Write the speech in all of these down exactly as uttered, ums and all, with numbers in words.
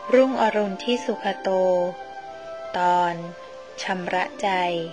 รุ่งอรุณที่สุขโตตอนชำระใจ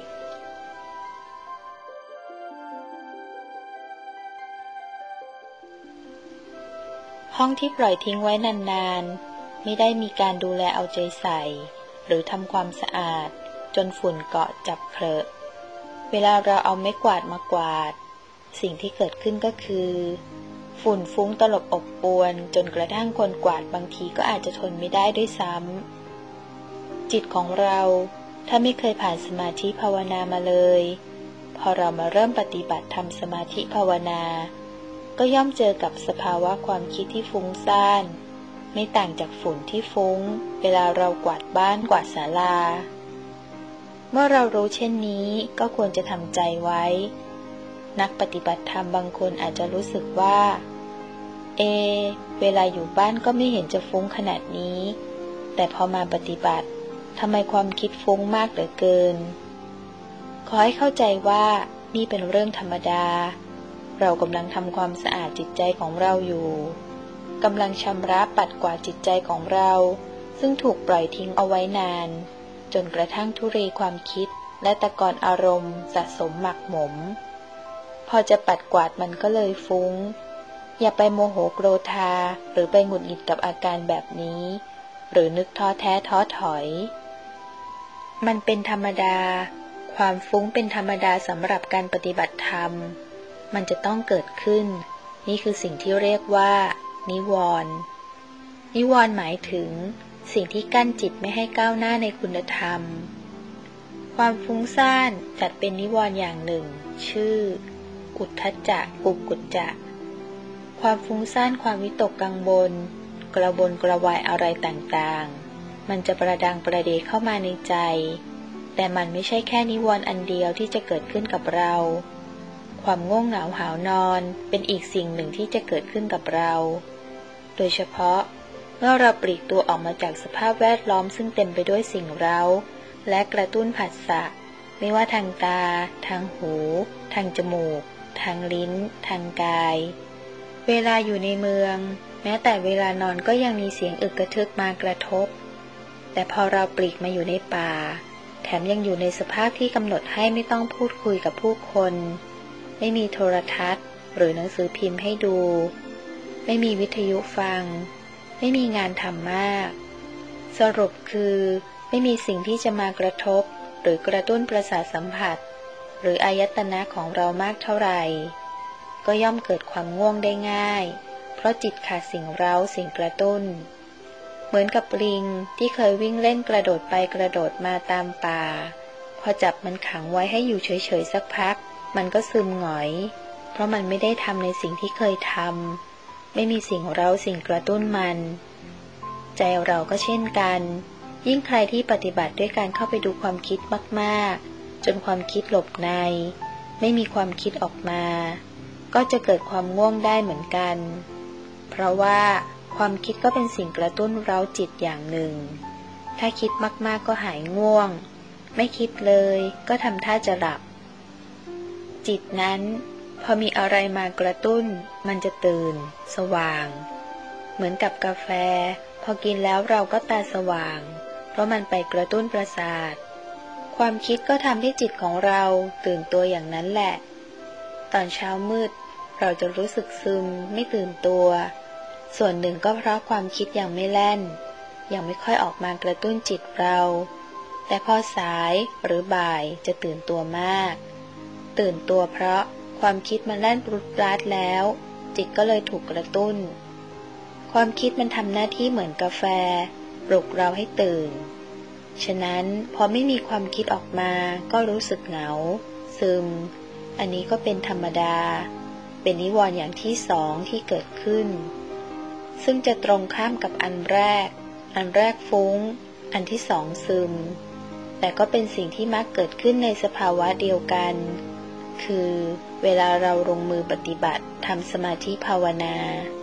ห้องที่ปล่อยทิ้งไว้นานๆไม่ได้มีการดูแลเอาใจใส่หรือทำความสะอาดจนฝุ่นเกาะจับเคลอะเวลาเราเอาไม้กวาดมากวาดสิ่งที่เกิดขึ้นก็คือฝุ่นฟุ้งตลบอบอวนจนกระทั่งคนกวาดบางทีก็อาจจะทนไม่ได้ด้วยซ้ำจิตของเราถ้าไม่เคยผ่านสมาธิภาวนามาเลยพอเรามาเริ่มปฏิบัติทำสมาธิภาวนาก็ย่อมเจอกับสภาวะความคิดที่ฟุ้งซ่านไม่ต่างจากฝุ่นที่ฟุ้งเวลาเรากวาดบ้านกวาดศาลาเมื่อเรารู้เช่นนี้ก็ควรจะทำใจไว้นักปฏิบัติธรรมบางคนอาจจะรู้สึกว่าเอเวลาอยู่บ้านก็ไม่เห็นจะฟุ้งขนาดนี้แต่พอมาปฏิบัติทำไมความคิดฟุ้งมากเหลือเกินขอให้เข้าใจว่านี่เป็นเรื่องธรรมดาเรากำลังทำความสะอาดจิตใจของเราอยู่กำลังชำระปัดกวาดจิตใจของเราซึ่งถูกปล่อยทิ้งเอาไว้นานจนกระทั่งทุเรความคิดและตะกอนอารมณ์สะสมหมักหมมพอจะปัดกวาดมันก็เลยฟุ้งอย่าไปโมโหโกรธาหรือไปหงุดหงิดกับอาการแบบนี้หรือนึกท้อแท้ท้อถอยมันเป็นธรรมดาความฟุ้งเป็นธรรมดาสำหรับการปฏิบัติธรรมมันจะต้องเกิดขึ้นนี่คือสิ่งที่เรียกว่านิวรณ์นิวรณ์หมายถึงสิ่งที่กั้นจิตไม่ให้ก้าวหน้าในคุณธรรมความฟุ้งซ่านจัดเป็นนิวรณ์อย่างหนึ่งชื่ออุทธัจจะกุกุจจะความฟุ้งซ่านความวิตกกังวลกระวนกระวายอะไรต่างๆมันจะประดังประเดเข้ามาในใจแต่มันไม่ใช่แค่นิวรณ์อันเดียวที่จะเกิดขึ้นกับเราความง่วงเหงาหาวนอนเป็นอีกสิ่งหนึ่งที่จะเกิดขึ้นกับเราโดยเฉพาะเมื่อเราปลีกตัวออกมาจากสภาพแวดล้อมซึ่งเต็มไปด้วยสิ่งเร้าและกระตุ้นผัสสะไม่ว่าทางตาทางหูทางจมูกทางลิ้นทางกายเวลาอยู่ในเมืองแม้แต่เวลานอนก็ยังมีเสียงอึกกระทึกมากระทบแต่พอเราปลีกมาอยู่ในป่าแถมยังอยู่ในสภาพที่กำหนดให้ไม่ต้องพูดคุยกับผู้คนไม่มีโทรทัศน์หรือหนังสือพิมพ์ให้ดูไม่มีวิทยุฟังไม่มีงานทำมากสรุปคือไม่มีสิ่งที่จะมากระทบหรือกระตุ้นประสาทสัมผัสหรืออายตนะของเรามากเท่าไหร่ก็ย่อมเกิดความง่วงได้ง่ายเพราะจิตขาดสิ่งเร้าสิ่งกระตุ้นเหมือนกับลิงที่เคยวิ่งเล่นกระโดดไปกระโดดมาตามป่าพอจับมันขังไว้ให้อยู่เฉยๆสักพักมันก็ซึมหงอยเพราะมันไม่ได้ทำในสิ่งที่เคยทำไม่มีสิ่งเร้าสิ่งกระตุ้นมันใจเราก็เช่นกันยิ่งใครที่ปฏิบัติด้วยการเข้าไปดูความคิดมากๆจนความคิดหลบในไม่มีความคิดออกมาก็จะเกิดความง่วงได้เหมือนกันเพราะว่าความคิดก็เป็นสิ่งกระตุ้นเร้าจิตอย่างหนึ่งถ้าคิดมากๆก็หายง่วงไม่คิดเลยก็ทำท่าจะหลับจิตนั้นพอมีอะไรมากระตุ้นมันจะตื่นสว่างเหมือนกับกาแฟพอกินแล้วเราก็ตาสว่างเพราะมันไปกระตุ้นประสาทความคิดก็ทำให้จิตของเราตื่นตัวอย่างนั้นแหละตอนเช้ามืดเราจะรู้สึกซึมไม่ตื่นตัวส่วนหนึ่งก็เพราะความคิดยังไม่แล่นยังไม่ค่อยออกมากระตุ้นจิตเราแต่พอสายหรือบ่ายจะตื่นตัวมากตื่นตัวเพราะความคิดมันแล่นปรุดปราดแล้วจิตก็เลยถูกกระตุ้นความคิดมันทำหน้าที่เหมือนกาแฟปลุกเราให้ตื่นฉะนั้นพอไม่มีความคิดออกมาก็รู้สึกเหงาซึมอันนี้ก็เป็นธรรมดาเป็นนิวรณ์อย่างที่สองที่เกิดขึ้นซึ่งจะตรงข้ามกับอันแรกอันแรกฟุ้งอันที่สองซึมแต่ก็เป็นสิ่งที่มักเกิดขึ้นในสภาวะเดียวกันคือเวลาเราลงมือปฏิบัติทำสมาธิภาวนา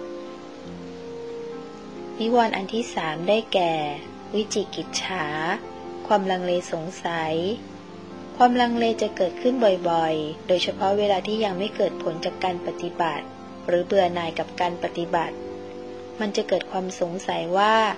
นิวรณ์อันที่สามได้แก่วิจิกิจฉาความลังเลสงสัยความลังเลจะเกิดขึ้นบ่อยๆโดยเฉพาะเวลาที่ยังไม่เกิดผลจากการปฏิบัติหรือเบื่อหน่ายกับการปฏิบัติมันจะเกิดความสงสัยว่า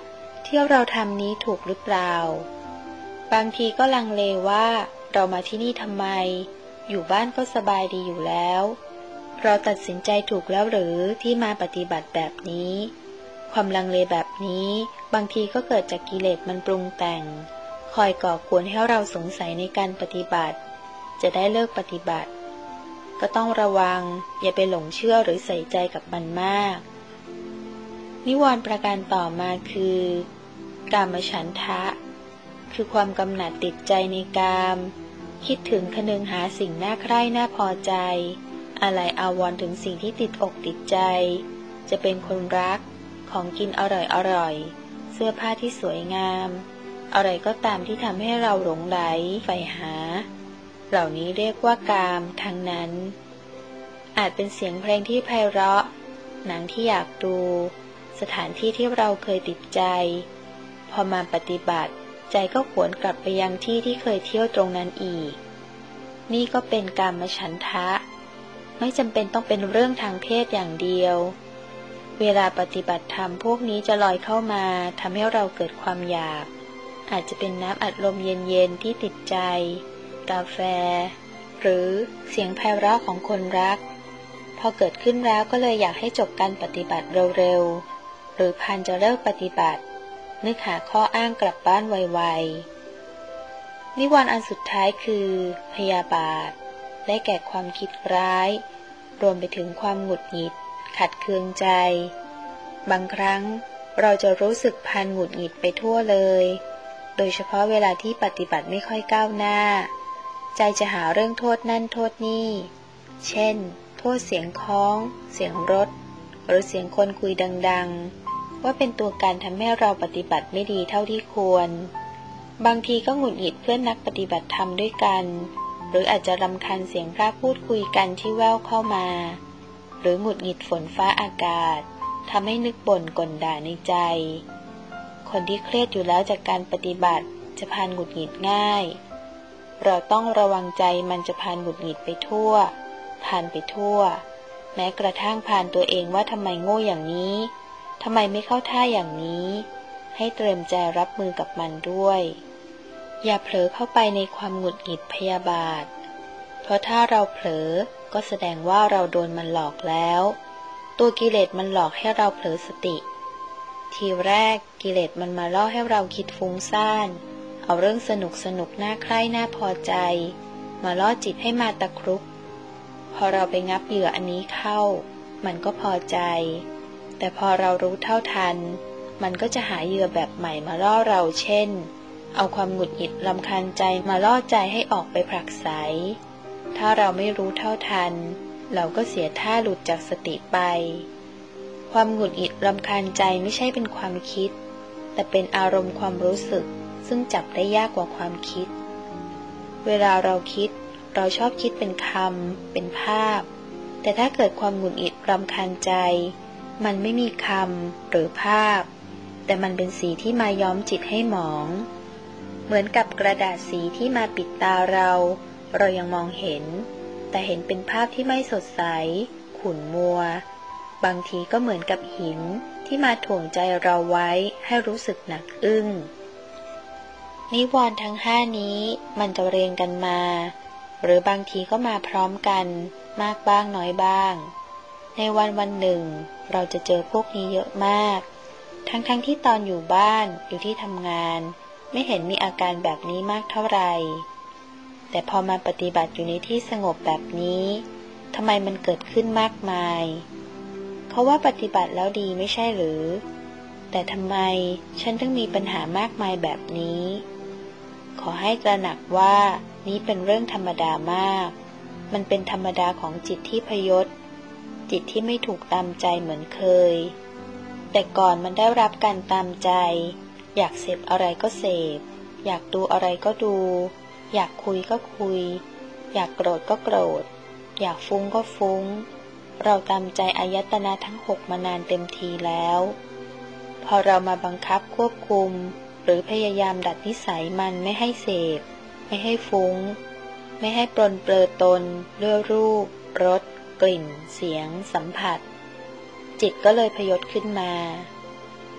ที่เราทำนี้ถูกหรือเปล่าบางทีก็ลังเลว่าเรามาที่นี่ทำไมอยู่บ้านก็สบายดีอยู่แล้วเราตัดสินใจถูกแล้วหรือที่มาปฏิบัติแบบนี้ความลังเลแบบนี้บางทีก็เกิดจากกิเลสมันปรุงแต่งคอยก่อกวนให้เราสงสัยในการปฏิบัติจะได้เลิกปฏิบัติก็ต้องระวังอย่าไปหลงเชื่อหรือใส่ใจกับมันมากนิวรณ์ประการต่อมาคือกามฉันทะคือความกำหนัดติดใจในกามคิดถึงคนึงหาสิ่งน่าใคร่น่าพอใจอะไรอาวรณ์ถึงสิ่งที่ติดอกติดใจจะเป็นคนรักของกินอร่อยอร่อยเสื้อผ้าที่สวยงามอะไรก็ตามที่ทำให้เราหลงไหลใฝ่หาเหล่านี้เรียกว่ากามทั้งนั้นอาจเป็นเสียงเพลงที่ไพเราะหนังที่อยากดูสถานที่ที่เราเคยติดใจพอมาปฏิบัติใจก็หวนกลับไปยังที่ที่เคยเที่ยวตรงนั้นอีกนี่ก็เป็นกามฉันทะไม่จำเป็นต้องเป็นเรื่องทางเพศอย่างเดียวเวลาปฏิบัติธรรมพวกนี้จะลอยเข้ามาทำให้เราเกิดความอยากอาจจะเป็นน้ำอัดลมเย็นๆที่ติดใจกาแฟหรือเสียงไพเราะของคนรักพอเกิดขึ้นแล้วก็เลยอยากให้จบการปฏิบัติเร็วๆหรือพันจะเลิกปฏิบัตินึกหาข้ออ้างกลับบ้านไวๆนิวรณ์อันสุดท้ายคือพยาบาทได้แก่ความคิดร้ายรวมไปถึงความหงุดหงิดขัดเคืองใจบางครั้งเราจะรู้สึกพันหงุดหงิดไปทั่วเลยโดยเฉพาะเวลาที่ปฏิบัติไม่ค่อยก้าวหน้าใจจะหาเรื่องโทษนั่นโทษนี่เช่นโทษเสียงค้องเสียงรถหรือเสียงคนคุยดังๆว่าเป็นตัวการทำให้เราปฏิบัติไม่ดีเท่าที่ควรบางทีก็หงุดหงิดเพื่อนนักปฏิบัติธรรมด้วยกันหรืออาจจะรำคาญเสียงพระพูดคุยกันที่แว่วเข้ามาหรือหงุดหงิดฝนฟ้าอากาศทำให้นึกบ่นก่นด่าในใจคนที่เครียดอยู่แล้วจากการปฏิบัติจะพานหงุดหงิดง่ายเราต้องระวังใจมันจะพานหงุดหงิดไปทั่วพานไปทั่วแม้กระทั่งพานตัวเองว่าทำไมโง่อย่างนี้ทำไมไม่เข้าท่าอย่างนี้ให้เตรียมใจรับมือกับมันด้วยอย่าเผลอเข้าไปในความหงุดหงิดพยาบาทเพราะถ้าเราเผลอก็แสดงว่าเราโดนมันหลอกแล้วตัวกิเลสมันหลอกให้เราเผลอสติทีแรกกิเลสมันมาล่อให้เราคิดฟุ้งซ่านเอาเรื่องสนุกสนุกน่าใคร่น่าพอใจมาล่อจิตให้มาตะครุบพอเราไปงับเหยื่ออันนี้เข้ามันก็พอใจแต่พอเรารู้เท่าทันมันก็จะหาเหยื่อแบบใหม่มาล่อเราเช่นเอาความหงุดหงิดรำคาญใจมาล่อใจให้ออกไปผลักไสถ้าเราไม่รู้เท่าทันเราก็เสียท่าหลุดจากสติไปความหงุดหงิดรำคาญใจไม่ใช่เป็นความคิดแต่เป็นอารมณ์ความรู้สึกซึ่งจับได้ยากกว่าความคิดเวลาเราคิดเราชอบคิดเป็นคำเป็นภาพแต่ถ้าเกิดความหงุดหงิดรำคาญใจมันไม่มีคำหรือภาพแต่มันเป็นสีที่มาย้อมจิตให้หมองเหมือนกับกระดาษสีที่มาปิดตาเราเรายังมองเห็นแต่เห็นเป็นภาพที่ไม่สดใสขุ่นมัวบางทีก็เหมือนกับหินที่มาถ่วงใจเราไว้ให้รู้สึกหนักอึ้งนิวรณ์ทั้งห้านี้มันจะเรียงกันมาหรือบางทีก็มาพร้อมกันมากบ้างน้อยบ้างในวันวันหนึ่งเราจะเจอพวกนี้เยอะมากทั้งๆ ท, ที่ตอนอยู่บ้านอยู่ที่ทำงานไม่เห็นมีอาการแบบนี้มากเท่าไหร่แต่พอมาปฏิบัติอยู่ในที่สงบแบบนี้ทำไมมันเกิดขึ้นมากมายเขาว่าปฏิบัติแล้วดีไม่ใช่หรือแต่ทำไมฉันต้องมีปัญหามากมายแบบนี้ขอให้ตระหนักว่านี้เป็นเรื่องธรรมดามากมันเป็นธรรมดาของจิตที่พยศจิตที่ไม่ถูกตามใจเหมือนเคยแต่ก่อนมันได้รับการตามใจอยากเสพอะไรก็เสพอยากดูอะไรก็ดูอยากคุยก็คุยอยากโกรธก็โกรธอยากฟุ้งก็ฟุ้งเราตามใจอายตนะทั้งหกมานานเต็มทีแล้วพอเรามาบังคับควบคุมหรือพยายามดัดนิสัยมันไม่ให้เสพไม่ให้ฟุ้งไม่ให้ปรนเปรอตนด้วยรูปรสกลิ่นเสียงสัมผัสจิตก็เลยพยศขึ้นมา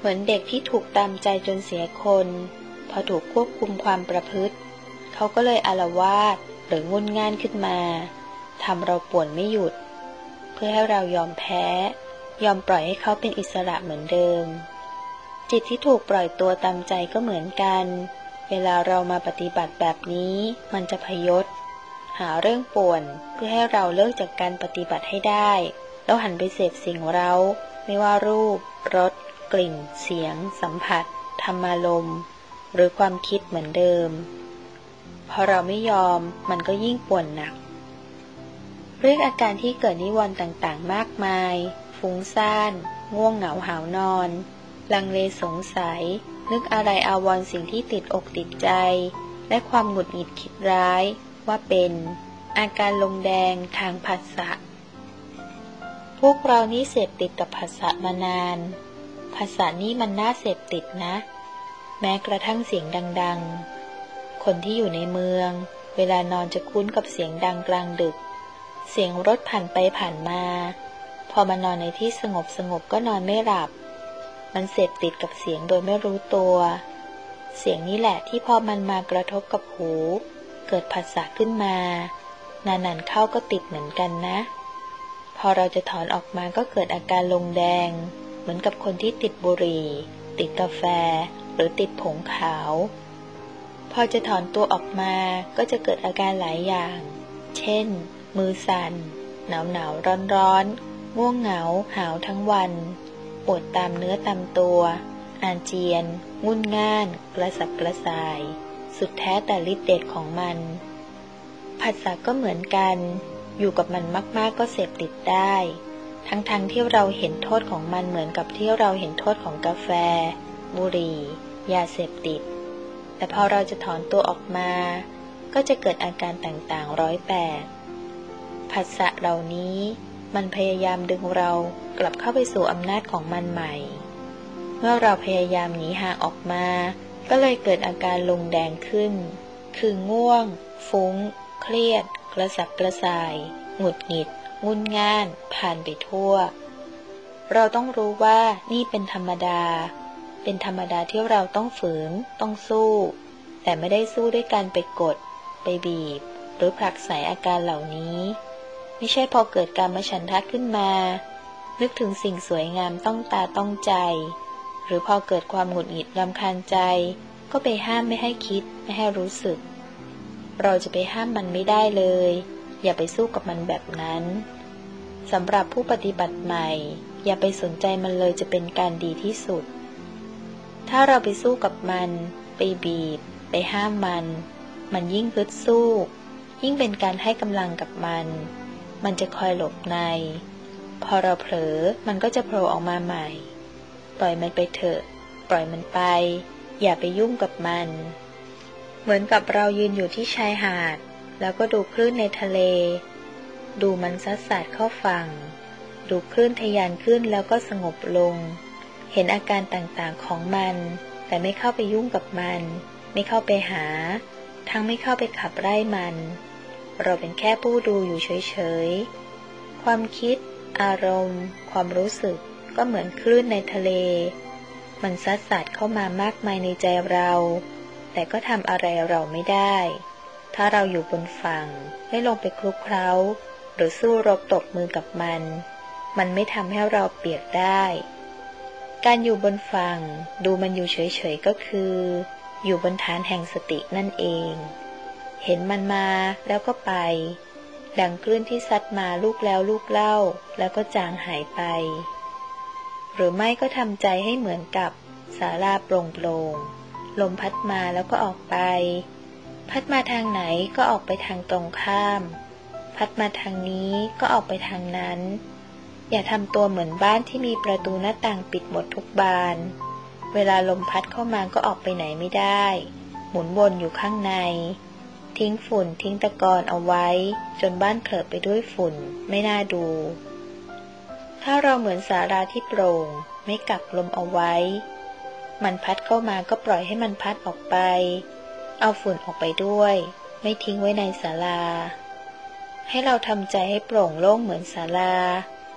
เหมือนเด็กที่ถูกตามใจจนเสียคนพอถูกควบคุมความประพฤติเขาก็เลยอาละวาดหรืองุนง่านขึ้นมาทำเราป่วนไม่หยุดเพื่อให้เรายอมแพ้ยอมปล่อยให้เขาเป็นอิสระเหมือนเดิมจิตที่ถูกปล่อยตัวตามใจก็เหมือนกันเวลาเรามาปฏิบัติแบบนี้มันจะพยศหาเรื่องป่วนเพื่อให้เราเลิกจากการปฏิบัติให้ได้แล้วหันไปเสพสิ่งเร้าไม่ว่ารูปรสกลิ่นเสียงสัมผัสธรรมารมณ์หรือความคิดเหมือนเดิมพอเราไม่ยอมมันก็ยิ่งป่วนหนักเรียกอาการที่เกิดนิวรณ์ต่างๆมากมายฟุ้งซ่านง่วงเหงาหาวนอนลังเลสงสัยนึกอะไรอาวรณ์สิ่งที่ติดอกติดใจและความหงุดหงิดคิดร้ายว่าเป็นอาการลงแดงทางผัสสะพวกเรานี่เสพติดกับผัสสะมานานผัสสะนี่มันน่าเสพติดนะแม้กระทั่งเสียงดังๆคนที่อยู่ในเมืองเวลานอนจะคุ้นกับเสียงดังกลางดึกเสียงรถผ่านไปผ่านมาพอมานอนในที่สงบสงบก็นอนไม่หลับมันเสพติดกับเสียงโดยไม่รู้ตัวเสียงนี้แหละที่พอมันมากระทบกับหูเกิดผัสสะขึ้นมานานๆเข้าก็ติดเหมือนกันนะพอเราจะถอนออกมาก็เกิดอาการลงแดงเหมือนกับคนที่ติดบุหรี่ติดกาแฟหรือติดผงขาวพอจะถอนตัวออกมาก็จะเกิดอาการหลายอย่างเช่นมือสั่นหนาวหนาวร้อนร้อนง่วงเหงาหาวทั้งวันปวดตามเนื้อตามตัวอาเจียนงุ่นง่านกระสับกระส่ายสุดแท้แต่ฤทธิ์เดชของมันผัสสะก็เหมือนกันอยู่กับมันมากๆก็เสพติดได้ทั้งๆ ท, ที่เราเห็นโทษของมันเหมือนกับที่เราเห็นโทษของกาแฟบุหรี่ยาเสพติดแต่พอเราจะถอนตัวออกมาก็จะเกิดอาการต่างๆร้อยแปดผัสสะเหล่านี้มันพยายามดึงเรากลับเข้าไปสู่อำนาจของมันใหม่เมื่อเราพยายามหนีห่างออกมาก็เลยเกิดอาการลงแดงขึ้นคือง่วงฟุ้งเครียดกระสับกระส่ายหงุดหงิดงุนง่านผ่านไปทั่วเราต้องรู้ว่านี่เป็นธรรมดาเป็นธรรมดาที่เราต้องฝืนต้องสู้แต่ไม่ได้สู้ด้วยการไปกดไปบีบหรือผลักไสอาการเหล่านี้ไม่ใช่พอเกิดการมฉันทะขึ้นมานึกถึงสิ่งสวยงามต้องตาต้องใจหรือพอเกิดความหงุดหงิดรำคาญใจก็ไปห้ามไม่ให้คิดไม่ให้รู้สึกเราจะไปห้ามมันไม่ได้เลยอย่าไปสู้กับมันแบบนั้นสำหรับผู้ปฏิบัติใหม่อย่าไปสนใจมันเลยจะเป็นการดีที่สุดถ้าเราไปสู้กับมันไปบีบไปห้ามมันมันยิ่งฮึดสู้ยิ่งเป็นการให้กำลังกับมันมันจะคอยหลบในพอเราเผลอมันก็จะโผล่ออกมาใหม่ปล่อยมันไปเถอะปล่อยมันไปอย่าไปยุ่งกับมันเหมือนกับเรายืนอยู่ที่ชายหาดแล้วก็ดูคลื่นในทะเลดูมันซัดสาดเข้าฝั่งดูคลื่นทะยานขึ้นแล้วก็สงบลงเห็นอาการต่างๆของมันแต่ไม่เข้าไปยุ่งกับมันไม่เข้าไปหาทั้งไม่เข้าไปขับไล่มันเราเป็นแค่ผู้ดูอยู่เฉยๆความคิดอารมณ์ความรู้สึกก็เหมือนคลื่นในทะเลมันซัดสาดเข้ามามากมายในใจเราแต่ก็ทำอะไรเราไม่ได้ถ้าเราอยู่บนฝั่งไม่ลงไปคลุกเคล้าหรือสู้รบตบมือกับมันมันไม่ทำให้เราเปียกได้การอยู่บนฝั่งดูมันอยู่เฉยๆก็คืออยู่บนฐานแห่งสตินั่นเองเห็นมันมาแล้วก็ไปดังคลื่นที่ซัดมาลูกแล้วลูกเล่าแล้วก็จางหายไปหรือไม่ก็ทำใจให้เหมือนกับศาลาโปร่งๆลมพัดมาแล้วก็ออกไปพัดมาทางไหนก็ออกไปทางตรงข้ามพัดมาทางนี้ก็ออกไปทางนั้นอย่าทำตัวเหมือนบ้านที่มีประตูหน้าต่างปิดหมดทุกบานเวลาลมพัดเข้ามาก็ออกไปไหนไม่ได้หมุนวนอยู่ข้างในทิ้งฝุ่นทิ้งตะกอนเอาไว้จนบ้านเคลอะไปด้วยฝุ่นไม่น่าดูถ้าเราเหมือนศาลาที่โปร่งไม่กักลมเอาไว้มันพัดเข้ามาก็ปล่อยให้มันพัดออกไปเอาฝุ่นออกไปด้วยไม่ทิ้งไว้ในศาลาให้เราทำใจให้โปร่งโล่งเหมือนศาลา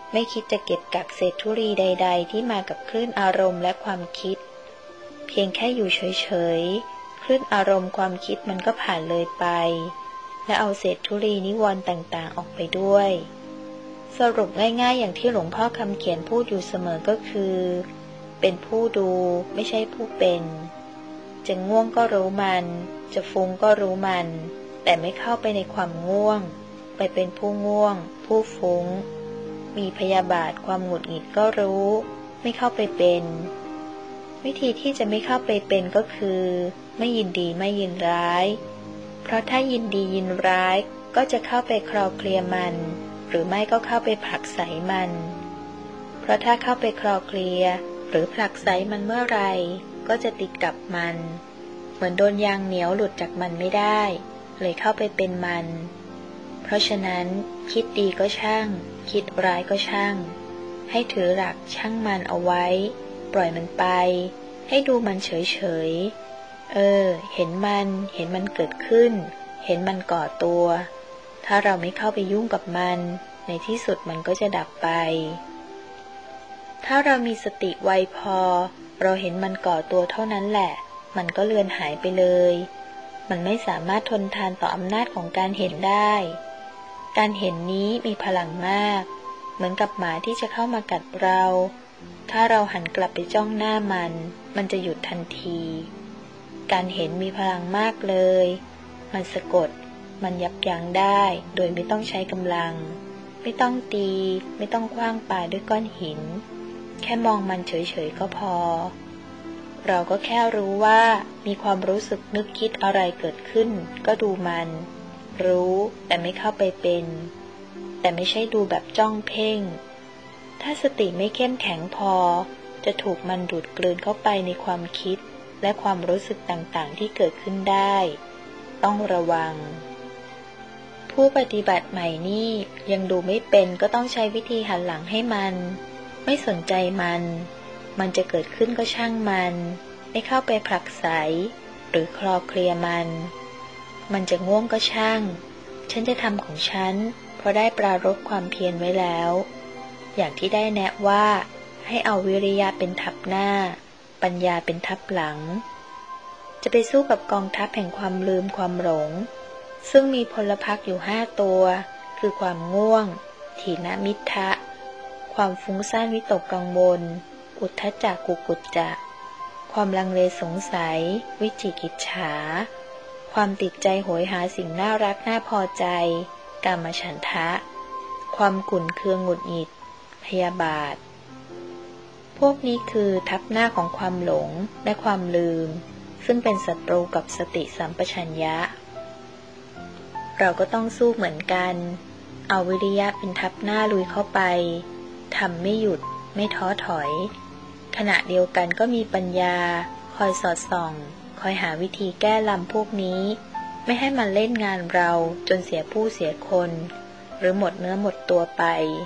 ไม่คิดจะเก็บกักเศษธุลีใดๆที่มากับคลื่นอารมณ์และความคิดเพียงแค่อยู่เฉยๆคลื่นอารมณ์ความคิดมันก็ผ่านเลยไปและเอาเศษธุลีนิวรณ์ต่างๆออกไปด้วยสรุปง่ายๆอย่างที่หลวงพ่อคำเขียนพูดอยู่เสมอก็คือเป็นผู้ดูไม่ใช่ผู้เป็นจะง่วงก็รู้มันจะฟุ้งก็รู้มันแต่ไม่เข้าไปในความง่วงไปเป็นผู้ง่วงผู้ฟุ้งมีพยาบาทความหงุดหงิดก็รู้ไม่เข้าไปเป็นวิธีที่จะไม่เข้าไปเป็นก็คือไม่ยินดีไม่ยินร้ายเพราะถ้ายินดียินร้ายก็จะเข้าไปคลอเคลียมันหรือไม่ก็เข้าไปผลักไสมันเพราะถ้าเข้าไปคลอเคลียหรือผลักไสมันเมื่อไรก็จะติดกับมันเหมือนโดนยางเหนียวหลุดจากมันไม่ได้เลยเข้าไปเป็นมันเพราะฉะนั้นคิดดีก็ช่างคิดร้ายก็ช่างให้ถือหลักช่างมันเอาไว้ปล่อยมันไปให้ดูมันเฉยๆเออเห็นมันเห็นมันเกิดขึ้นเห็นมันก่อตัวถ้าเราไม่เข้าไปยุ่งกับมันในที่สุดมันก็จะดับไปถ้าเรามีสติไวพอเราเห็นมันก่อตัวเท่านั้นแหละมันก็เลือนหายไปเลยมันไม่สามารถทนทานต่ออำนาจของการเห็นได้การเห็นนี้มีพลังมากเหมือนกับหมาที่จะเข้ามากัดเราถ้าเราหันกลับไปจ้องหน้ามันมันจะหยุดทันทีการเห็นมีพลังมากเลยมันสะกดมันยับยั้งได้โดยไม่ต้องใช้กำลังไม่ต้องตีไม่ต้องขว้างปาด้วยก้อนหินแค่มองมันเฉยๆก็พอเราก็แค่รู้ว่ามีความรู้สึกนึกคิดอะไรเกิดขึ้นก็ดูมันรู้แต่ไม่เข้าไปเป็นแต่ไม่ใช่ดูแบบจ้องเพ่งถ้าสติไม่เข้มแข็งพอจะถูกมันดูดกลืนเข้าไปในความคิดและความรู้สึกต่างๆที่เกิดขึ้นได้ต้องระวังผู้ปฏิบัติใหม่นี่ยังดูไม่เป็นก็ต้องใช้วิธีหันหลังให้มันไม่สนใจมันมันจะเกิดขึ้นก็ช่างมันไม่เข้าไปผลักไสหรือคลอเคลียมันมันจะง่วงก็ช่างฉันจะทำของฉันเพราะได้ปรารภความเพียรไว้แล้วอย่างที่ได้แนะว่าให้เอาวิริยะเป็นทัพหน้าปัญญาเป็นทัพหลังจะไปสู้กับกองทัพแห่งความลืมความหลงซึ่งมีพลพรรคอยู่ห้าตัวคือความง่วงถีนมิทธะความฟุ้งซ่านวิตกกังวลอุทธัจจะกุกุจจะความลังเลสงสัยวิจิกิจฉาความติดใจโหยหาสิ่งน่ารักน่าพอใจกามฉันทะความขุ่นเคืองหงุดหงิดพยาบาทพวกนี้คือทัพหน้าของความหลงและความลืมซึ่งเป็นศัตรูกับสติสัมปชัญญะเราก็ต้องสู้เหมือนกันเอาวิริยะเป็นทัพหน้าลุยเข้าไปทำไม่หยุดไม่ท้อถอยขณะเดียวกันก็มีปัญญาคอยสอดส่องคอยหาวิธีแก้ลำพวกนี้ไม่ให้มันเล่นงานเราจนเสียผู้เสียคนหรือหมดเนื้อหมดตัวไป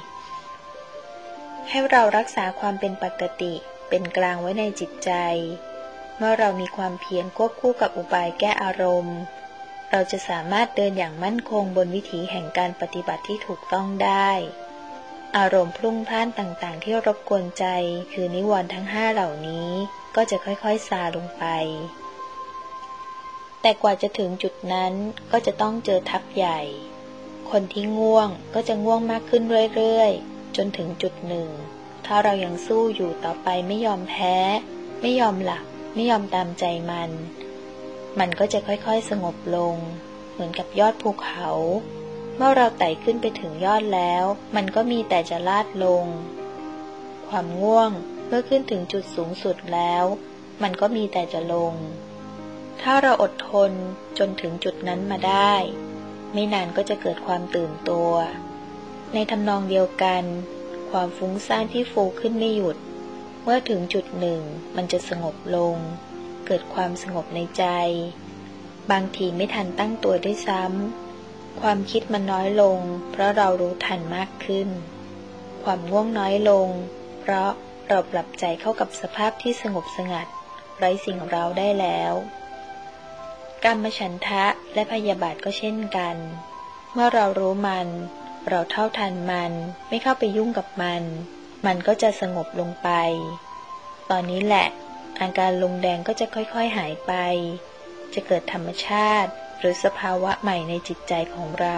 ให้เรารักษาความเป็นปกติเป็นกลางไว้ในจิตใจเมื่อเรามีความเพียรควบคู่กับอุบายแก้อารมณ์เราจะสามารถเดินอย่างมั่นคงบนวิถีแห่งการปฏิบัติที่ถูกต้องได้อารมณ์พลุ่งพล่านต่างๆที่รบกวนใจคือนิวรณ์ทั้งห้าเหล่านี้ก็จะค่อยๆซาลงไปแต่กว่าจะถึงจุดนั้นก็จะต้องเจอทัพใหญ่คนที่ง่วงก็จะง่วงมากขึ้นเรื่อยๆจนถึงจุดหนึ่งถ้าเรายังสู้อยู่ต่อไปไม่ยอมแพ้ไม่ยอมหลับไม่ยอมตามใจมันมันก็จะค่อยๆสงบลงเหมือนกับยอดภูเขาเมื่อเราไต่ขึ้นไปถึงยอดแล้วมันก็มีแต่จะลาดลงความง่วงเมื่อขึ้นถึงจุดสูงสุดแล้วมันก็มีแต่จะลงถ้าเราอดทนจนถึงจุดนั้นมาได้ไม่นานก็จะเกิดความตื่นตัวในทำนองเดียวกันความฟุ้งซ่านที่ฟูขึ้นไม่หยุดเมื่อถึงจุดหนึ่งมันจะสงบลงเกิดความสงบในใจบางทีไม่ทันตั้งตัวด้วยซ้ำความคิดมันน้อยลงเพราะเรารู้ทันมากขึ้นความง่วงน้อยลงเพราะเราปรับใจเข้ากับสภาพที่สงบสงัดไร้สิ่งเร้าได้แล้วกามฉันทะและพยาบาทก็เช่นกันเมื่อเรารู้มันเราเท่าทันมันไม่เข้าไปยุ่งกับมันมันก็จะสงบลงไปตอนนี้แหละอาการลงแดงก็จะค่อยๆหายไปจะเกิดธรรมชาติหรือสภาวะใหม่ในจิตใจของเรา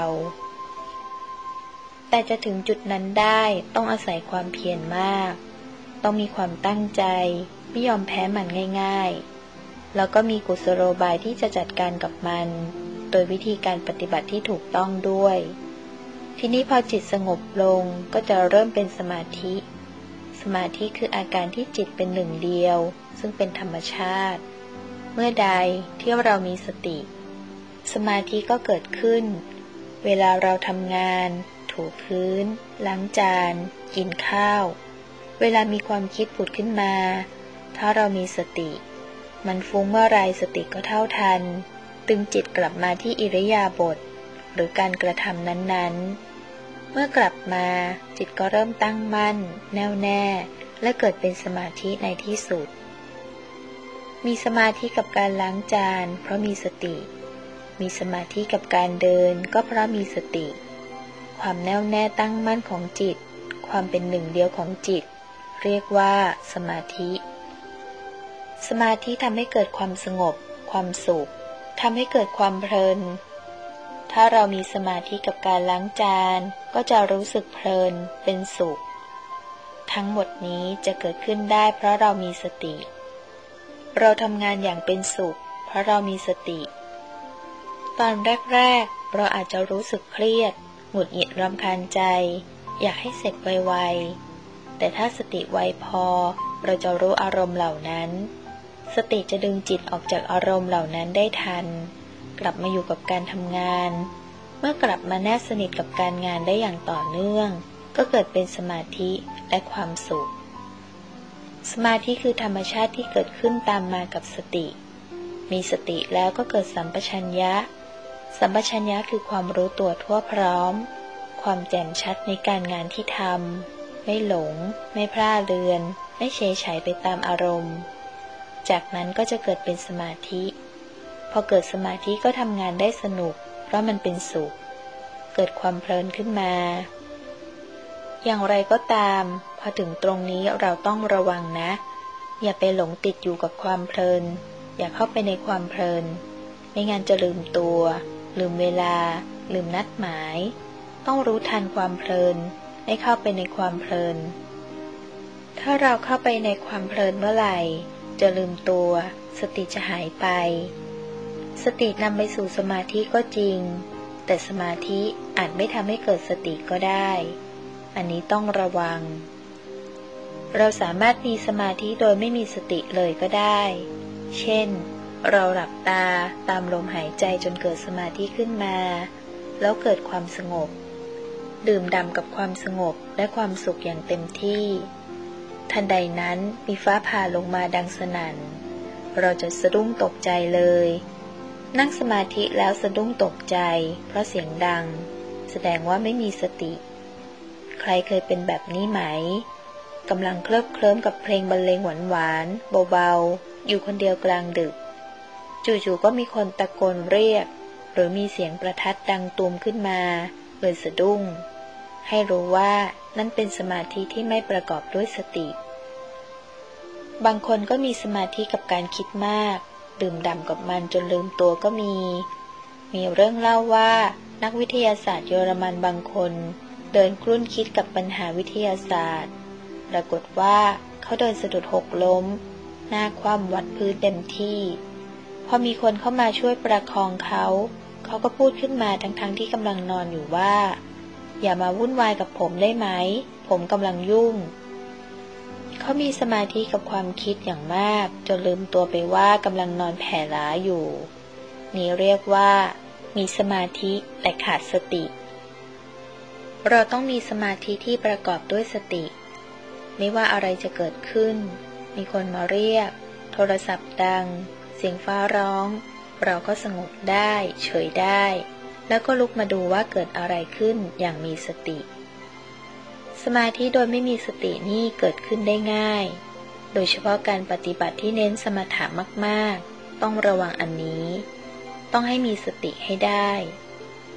แต่จะถึงจุดนั้นได้ต้องอาศัยความเพียรมากต้องมีความตั้งใจไม่ยอมแพ้มันง่ายๆแล้วก็มีกุศโลบายที่จะจัดการกับมันโดยวิธีการปฏิบัติที่ถูกต้องด้วยทีนี้พอจิตสงบลงก็จะเริ่มเป็นสมาธิสมาธิคืออาการที่จิตเป็นหนึ่งเดียวซึ่งเป็นธรรมชาติเมื่อใดที่เรามีสติสมาธิก็เกิดขึ้นเวลาเราทำงานถูพื้นล้างจานกินข้าวเวลามีความคิดผุดขึ้นมาถ้าเรามีสติมันฟุ้งเมื่อไรสติก็เท่าทันดึงจิตกลับมาที่อิริยาบถหรือการกระทำนั้นๆเมื่อกลับมาจิตก็เริ่มตั้งมั่นแน่วแน่และเกิดเป็นสมาธิในที่สุดมีสมาธิกับการล้างจานเพราะมีสติมีสมาธิกับการเดินก็เพราะมีสติความแน่วแน่ตั้งมั่นของจิตความเป็นหนึ่งเดียวของจิตเรียกว่าสมาธิสมาธิทำให้เกิดความสงบความสุขทำให้เกิดความเพลินถ้าเรามีสมาธิกับการล้างจานก็จะรู้สึกเพลินเป็นสุขทั้งหมดนี้จะเกิดขึ้นได้เพราะเรามีสติเราทำงานอย่างเป็นสุขเพราะเรามีสติตอนแรกๆเราอาจจะรู้สึกเครียดหงุดหงิดรำคาญใจอยากให้เสร็จไวๆแต่ถ้าสติไวพอเราจะรู้อารมณ์เหล่านั้นสติจะดึงจิตออกจากอารมณ์เหล่านั้นได้ทันกลับมาอยู่กับการทำงานเมื่อกลับมาแนบสนิทกับการงานได้อย่างต่อเนื่องก็เกิดเป็นสมาธิและความสุขสมาธิคือธรรมชาติที่เกิดขึ้นตามมากับสติมีสติแล้วก็เกิดสัมปชัญญะสัมปชัญญะคือความรู้ตัวทั่วพร้อมความแจ่มชัดในการงานที่ทำไม่หลงไม่พลาดเลือนไม่เฉยเฉยไปตามอารมณ์จากนั้นก็จะเกิดเป็นสมาธิพอเกิดสมาธิก็ทำงานได้สนุกเพราะมันเป็นสุขเกิดความเพลินขึ้นมาอย่างไรก็ตามพอถึงตรงนี้เราต้องระวังนะอย่าไปหลงติดอยู่กับความเพลินอย่าเข้าไปในความเพลินไม่งั้นจะลืมตัวลืมเวลาลืมนัดหมายต้องรู้ทันความเพลินไม่เข้าไปในความเพลินถ้าเราเข้าไปในความเพลินเมื่อไหร่จะลืมตัวสติจะหายไปสตินำไปสู่สมาธิก็จริงแต่สมาธิอาจไม่ทำให้เกิดสติก็ได้อันนี้ต้องระวังเราสามารถมีสมาธิโดยไม่มีสติเลยก็ได้เช่นเราหลับตาตามลมหายใจจนเกิดสมาธิขึ้นมาแล้วเกิดความสงบดื่มด่ำกับความสงบและความสุขอย่างเต็มที่ทันใดนั้นมีฟ้าผ่าลงมาดังสนั่นเราจะสะดุ้งตกใจเลยนั่งสมาธิแล้วสะดุ้งตกใจเพราะเสียงดังแสดงว่าไม่มีสติใครเคยเป็นแบบนี้ไหมกำลังเคลิบเคลิ้มกับเพลงบรรเลงหวานๆเบาๆอยู่คนเดียวกลางดึกจู่ๆก็มีคนตะโกนเรียกหรือมีเสียงประทัดดังตูมขึ้นมาเลยสะดุ้งให้รู้ว่านั่นเป็นสมาธิที่ไม่ประกอบด้วยสติบางคนก็มีสมาธิกับการคิดมากดื่มด่ำกับมันจนลืมตัวก็มีมีเรื่องเล่าว่านักวิทยาศาสตร์เยอรมันบางคนเดินครุ่นคิดกับปัญหาวิทยาศาสตร์ปรากฏว่าเขาเดินสะดุดหกล้มหน้าคว่ำวัดพื้นเต็มที่พอมีคนเข้ามาช่วยประคองเขาเขาก็พูดขึ้นมาทั้งๆ ท, ที่กำลังนอนอยู่ว่าอย่ามาวุ่นวายกับผมได้ไหมผมกำลังยุ่งเขามีสมาธิกับความคิดอย่างมากจนลืมตัวไปว่ากำลังนอนแผ่ล้าอยู่นี่เรียกว่ามีสมาธิแต่ขาดสติเราต้องมีสมาธิที่ประกอบด้วยสติไม่ว่าอะไรจะเกิดขึ้นมีคนมาเรียกโทรศัพท์ดังเสียงฟ้าร้องเราก็สงบได้เฉยได้แล้วก็ลุกมาดูว่าเกิดอะไรขึ้นอย่างมีสติสมาธิโดยไม่มีสตินี่เกิดขึ้นได้ง่ายโดยเฉพาะการปฏิบัติที่เน้นสมถะมากๆต้องระวังอันนี้ต้องให้มีสติให้ได้ส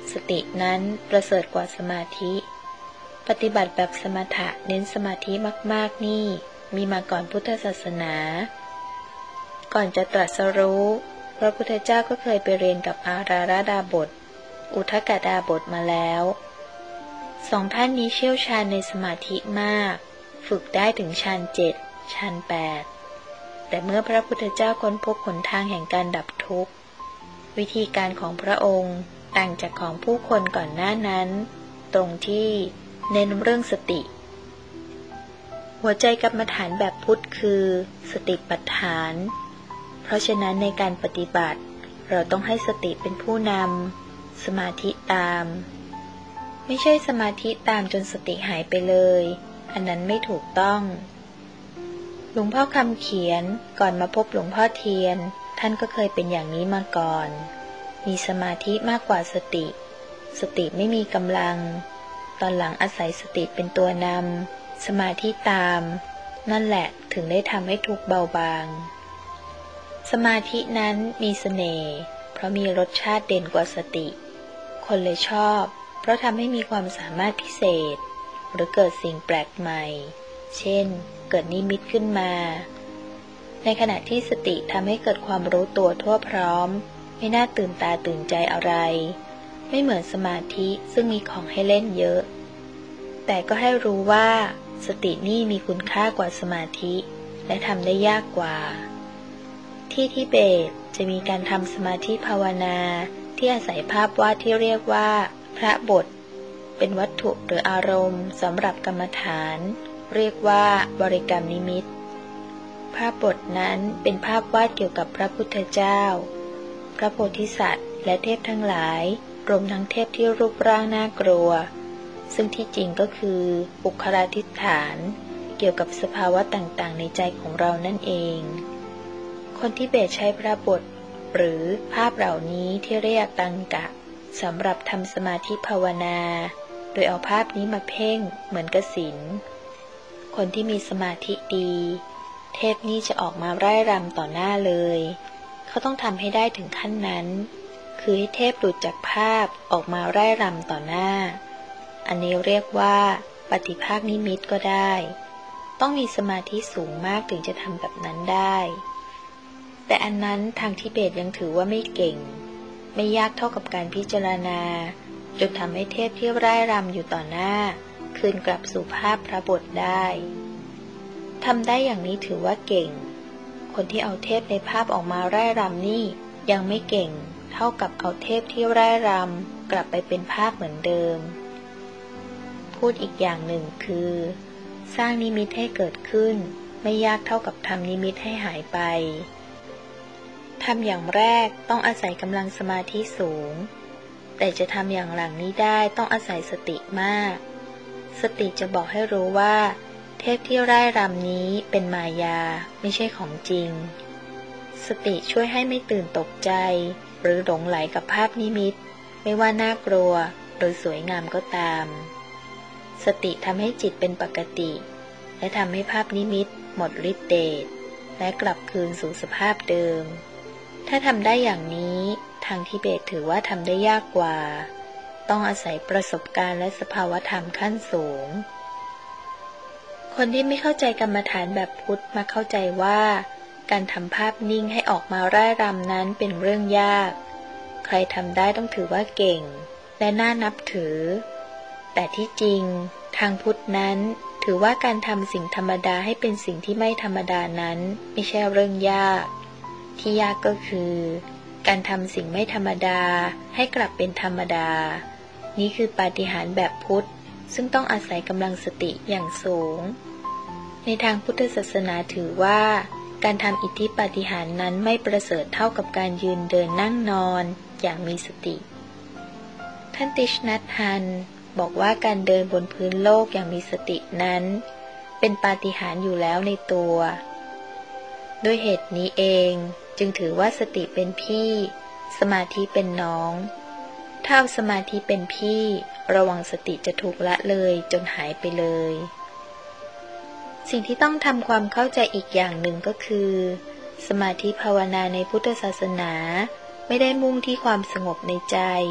สตินั้นประเสริฐกว่าสมาธิปฏิบัติแบบสมถะเน้นสมาธิมากๆนี่มีมาก่อนพุทธศาสนาก่อนจะตรัสรู้พระพุทธเจ้าก็เคยไปเรียนกับอาราระดาบทอุทกดาบทมาแล้วสองท่านนี้เชี่ยวชาญในสมาธิมากฝึกได้ถึงฌานเจ็ดฌานแปดแต่เมื่อพระพุทธเจ้าค้นพบหนทางแห่งการดับทุกข์วิธีการของพระองค์ต่างจากของผู้คนก่อนหน้านั้นตรงที่เน้นเรื่องสติหัวใจกรรมฐานแบบพุทธคือสติปัฏฐานเพราะฉะนั้นในการปฏิบัติเราต้องให้สติเป็นผู้นำสมาธิตามไม่ใช่สมาธิตามจนสติหายไปเลยอันนั้นไม่ถูกต้องหลวงพ่อคำเขียนก่อนมาพบหลวงพ่อเทียนท่านก็เคยเป็นอย่างนี้มาก่อนมีสมาธิมากกว่าสติสติไม่มีกำลังตอนหลังอาศัยสติเป็นตัวนำสมาธิตามนั่นแหละถึงได้ทำให้ทุกข์เบาบางสมาธินั้นมีเสน่ห์เพราะมีรสชาติเด่นกว่าสติคนเลยชอบเพราะทำให้มีความสามารถพิเศษหรือเกิดสิ่งแปลกใหม่เช่นเกิดนิมิตขึ้นมาในขณะที่สติทำให้เกิดความรู้ตัวทั่วพร้อมไม่น่าตื่นตาตื่นใจอะไรไม่เหมือนสมาธิซึ่งมีของให้เล่นเยอะแต่ก็ให้รู้ว่าสตินี่มีคุณค่ากว่าสมาธิและทำได้ยากกว่าที่ทิเบตจะมีการทำสมาธิภาวนาที่อาศัยภาพวาดที่เรียกว่าพระบทเป็นวัตถุหรืออารมณ์สำหรับกรรมฐานเรียกว่าบริกรรมนิมิตภาพบทนั้นเป็นภาพวาดเกี่ยวกับพระพุทธเจ้าพระโพธิสัตว์และเทพทั้งหลายรวมทั้งเทพที่รูปร่างน่ากลัวซึ่งที่จริงก็คืออุคราธิฐานเกี่ยวกับสภาวะต่างๆในใจของเรานั่นเองคนทิเบตใช้พระบทหรือภาพเหล่านี้ที่เรียกตังกะสำหรับทำสมาธิภาวนาโดยเอาภาพนี้มาเพ่งเหมือนกสิณคนที่มีสมาธิดีเทพนี้จะออกมาร่ายรำต่อหน้าเลยเขาต้องทำให้ได้ถึงขั้นนั้นคือให้เทพหลุดจากภาพออกมาร่ายรำต่อหน้าอันนี้เรียกว่าปฏิภาคนิมิตก็ได้ต้องมีสมาธิสูงมากถึงจะทำแบบนั้นได้แต่อันนั้นทางทิเบตยังถือว่าไม่เก่งไม่ยากเท่ากับการพิจารณาจนทำให้เทพที่ร่ายรำอยู่ต่อหน้าคืนกลับสู่ภาพพระบทได้ทำได้อย่างนี้ถือว่าเก่งคนที่เอาเทพในภาพออกมาร่ายรำนี่ยังไม่เก่งเท่ากับเอาเทพที่ร่ายรำกลับไปเป็นภาพเหมือนเดิมพูดอีกอย่างหนึ่งคือสร้างนิมิตให้เกิดขึ้นไม่ยากเท่ากับทำนิมิตให้หายไปทำอย่างแรกต้องอาศัยกำลังสมาธิสูงแต่จะทำอย่างหลังนี้ได้ต้องอาศัยสติมากสติจะบอกให้รู้ว่าเทพที่ร่ายรำนี้เป็นมายาไม่ใช่ของจริงสติช่วยให้ไม่ตื่นตกใจหรือหลงไหลกับภาพนิมิตไม่ว่าน่ากลัวหรือสวยงามก็ตามสติทำให้จิตเป็นปกติและทำให้ภาพนิมิตหมดฤทธิ์เดชและกลับคืนสู่สภาพเดิมถ้าทำได้อย่างนี้ทางทิเบตถือว่าทำได้ยากกว่าต้องอาศัยประสบการณ์และสภาวธรรมขั้นสูงคนที่ไม่เข้าใจกรรมฐานแบบพุทธมาเข้าใจว่าการทำภาพนิ่งให้ออกมาร่ายรำนั้นเป็นเรื่องยากใครทำได้ต้องถือว่าเก่งและน่านับถือแต่ที่จริงทางพุทธนั้นถือว่าการทำสิ่งธรรมดาให้เป็นสิ่งที่ไม่ธรรมดานั้นไม่ใช่เรื่องยากที่ยากก็คือการทำสิ่งไม่ธรรมดาให้กลับเป็นธรรมดานี่คือปาฏิหาริย์แบบพุทธซึ่งต้องอาศัยกำลังสติอย่างสูงในทางพุทธศาสนาถือว่าการทำอิทธิปาฏิหาริย์นั้นไม่ประเสริฐเท่ากับการยืนเดินนั่งนอนอย่างมีสติท่านติชนัทฮันบอกว่าการเดินบนพื้นโลกอย่างมีสตินั้นเป็นปาฏิหาริย์อยู่แล้วในตัวด้วยเหตุนี้เองจึงถือว่าสติเป็นพี่สมาธิเป็นน้องถ้าเอาสมาธิเป็นพี่ระวังสติจะถูกละเลยจนหายไปเลยสิ่งที่ต้องทำความเข้าใจอีกอย่างหนึ่งก็คือสมาธิภาวนาในพุทธศาสนาไม่ได้มุ่งที่ความสงบในใจ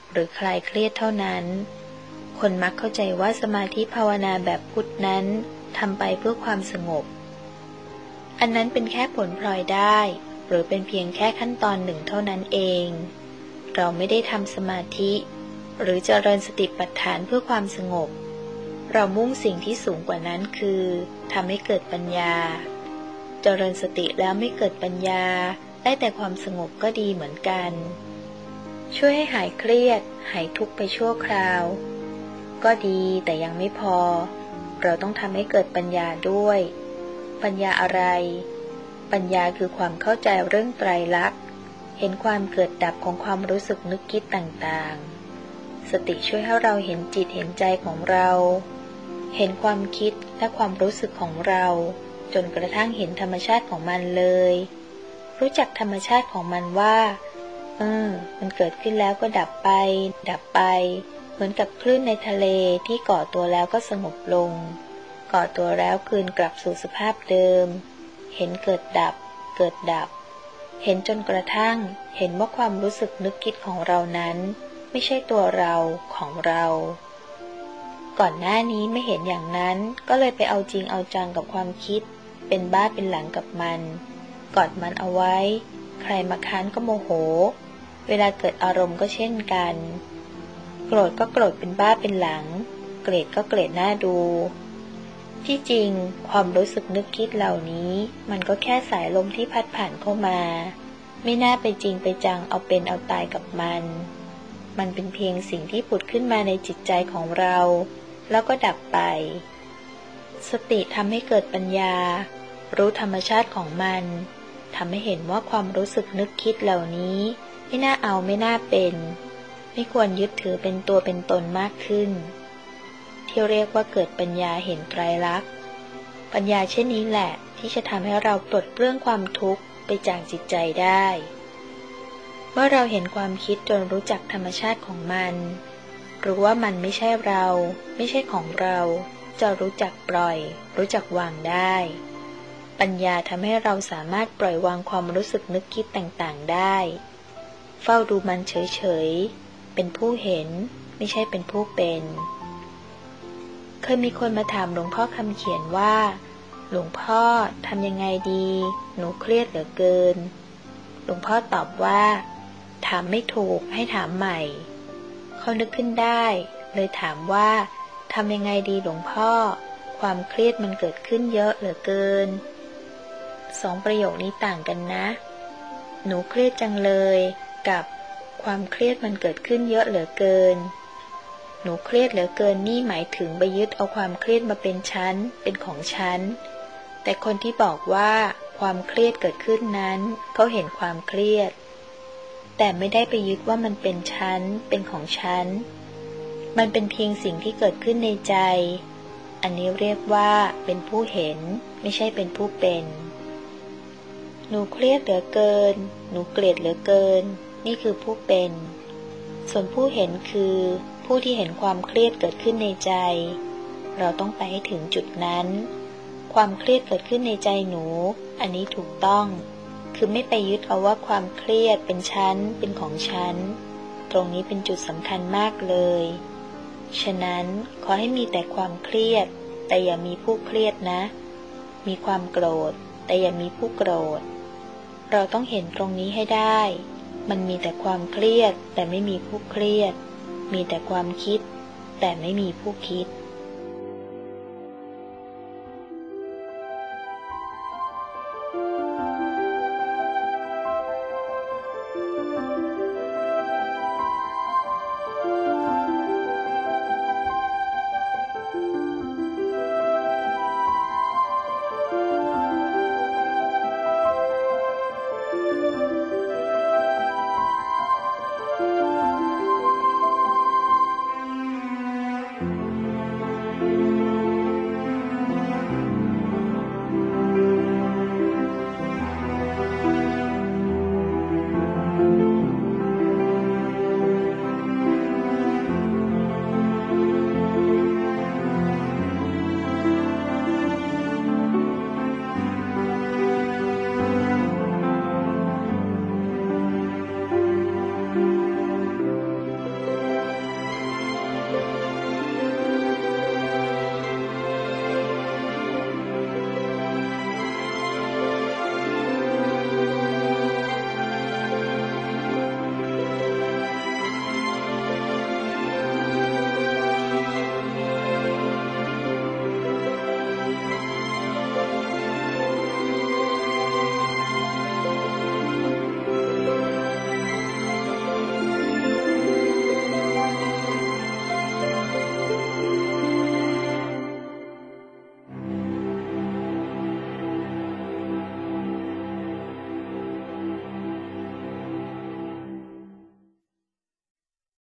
หรือคลายเครียดเท่านั้นคนมักเข้าใจว่าสมาธิภาวนาแบบพุทธนั้นทำไปเพื่อความสงบอันนั้นเป็นแค่ผลพลอยได้หรือเป็นเพียงแค่ขั้นตอนหนึ่งเท่านั้นเองเราไม่ได้ทำสมาธิหรือเจริญสติปัฏฐานเพื่อความสงบเรามุ่งสิ่งที่สูงกว่านั้นคือทำให้เกิดปัญญาเจริญสติแล้วไม่เกิดปัญญาได้แต่ความสงบก็ดีเหมือนกันช่วยให้หายเครียดหายทุกข์ไปชั่วคราวก็ดีแต่ยังไม่พอเราต้องทำให้เกิดปัญญาด้วยปัญญาอะไรปัญญาคือความเข้าใจเรื่องไตรลักษณ์เห็นความเกิดดับของความรู้สึกนึกคิดต่างๆสติช่วยให้เราเห็นจิตเห็นใจของเราเห็นความคิดและความรู้สึกของเราจนกระทั่งเห็นธรรมชาติของมันเลยรู้จักธรรมชาติของมันว่าเออมันเกิดขึ้นแล้วก็ดับไปดับไปเหมือนกับคลื่นในทะเลที่ก่อตัวแล้วก็สงบลงก่อตัวแล้วคืนกลับสู่สภาพเดิมเห็นเกิดดับเกิดดับเห็นจนกระทั่งเห็นว่าความรู้สึกนึกคิดของเรานั้นไม่ใช่ตัวเราของเราก่อนหน้านี้ไม่เห็นอย่างนั้นก็เลยไปเอาจริงเอาจังกับความคิดเป็นบ้าเป็นหลังกับมันกอดมันเอาไว้ใครมาค้านก็โมโหเวลาเกิดอารมณ์ก็เช่นกันโกรธก็โกรธเป็นบ้าเป็นหลังเกลียดก็เกลียดหน้าดูที่จริงความรู้สึกนึกคิดเหล่านี้มันก็แค่สายลมที่พัดผ่านเข้ามาไม่น่าไปจริงไปจังเอาเป็นเอาตายกับมันมันเป็นเพียงสิ่งที่ผุดขึ้นมาในจิตใจของเราแล้วก็ดับไปสติทำให้เกิดปัญญารู้ธรรมชาติของมันทำให้เห็นว่าความรู้สึกนึกคิดเหล่านี้ไม่น่าเอาไม่น่าเป็นไม่ควรยึดถือเป็นตัวเป็นตนมากขึ้นที่เรียกว่าเกิดปัญญาเห็นไตรลักษณ์ปัญญาเช่นนี้แหละที่จะทำให้เราปลดเปลื้องความทุกข์ไปจากจิตใจได้เมื่อเราเห็นความคิดจนรู้จักธรรมชาติของมันรู้ว่ามันไม่ใช่เราไม่ใช่ของเราจะรู้จักปล่อยรู้จักวางได้ปัญญาทำให้เราสามารถปล่อยวางความรู้สึกนึกคิดต่างๆได้เฝ้าดูมันเฉยๆเป็นผู้เห็นไม่ใช่เป็นผู้เป็นเคยมีคนมาถามหลวงพ่อคำเขียนว่าหลวงพ่อทำยังไงดีหนูเครียดเหลือเกินหลวงพ่อตอบว่าถามไม่ถูกให้ถามใหม่เขานึกขึ้นได้เลยถามว่าทำยังไงดีหลวงพ่อความเครียดมันเกิดขึ้นเยอะเหลือเกินสองประโยคนี้ต่างกันนะหนูเครียดจังเลยกับความเครียดมันเกิดขึ้นเยอะเหลือเกินหนูเครียดเหลือเกินนี่หมายถึงไปยึดเอาความเครียดมาเป็นฉันเป็นของฉันแต่คนที่บอกว่าความเครียดเกิดขึ้นนั้นเขาเห็นความเครียดแต่ไม่ได้ไปยึดว่ามันเป็นฉันเป็นของฉันมันเป็นเพียงสิ่งที่เกิดขึ้นในใจอันนี้เรียกว่าเป็นผู้เห็นไม่ใช่เป็นผู้เป็นหนูเครียดเหลือเกินหนูเกลียดเหลือเกินนี่คือผู้เป็นส่วนผู้เห็นคือผู้ที่เห็นความเครียดเกิดขึ้นในใจเราต้องไปให้ถึงจุดนั้นความเครียดเกิดขึ้นในใจหนูอันนี้ถูกต้องคือไม่ไปยึดเอาว่าความเครียดเป็นฉันเป็นของฉันตรงนี้เป็นจุดสำคัญมากเลยฉะนั้นขอให้มีแต่ความเครียดแต่อย่ามีผู้เครียดนะมีความโกรธแต่อย่ามีผู้โกรธเราต้องเห็นตรงนี้ให้ได้มันมีแต่ความเครียดแต่ไม่มีผู้เครียดมีแต่ความคิดแต่ไม่มีผู้คิด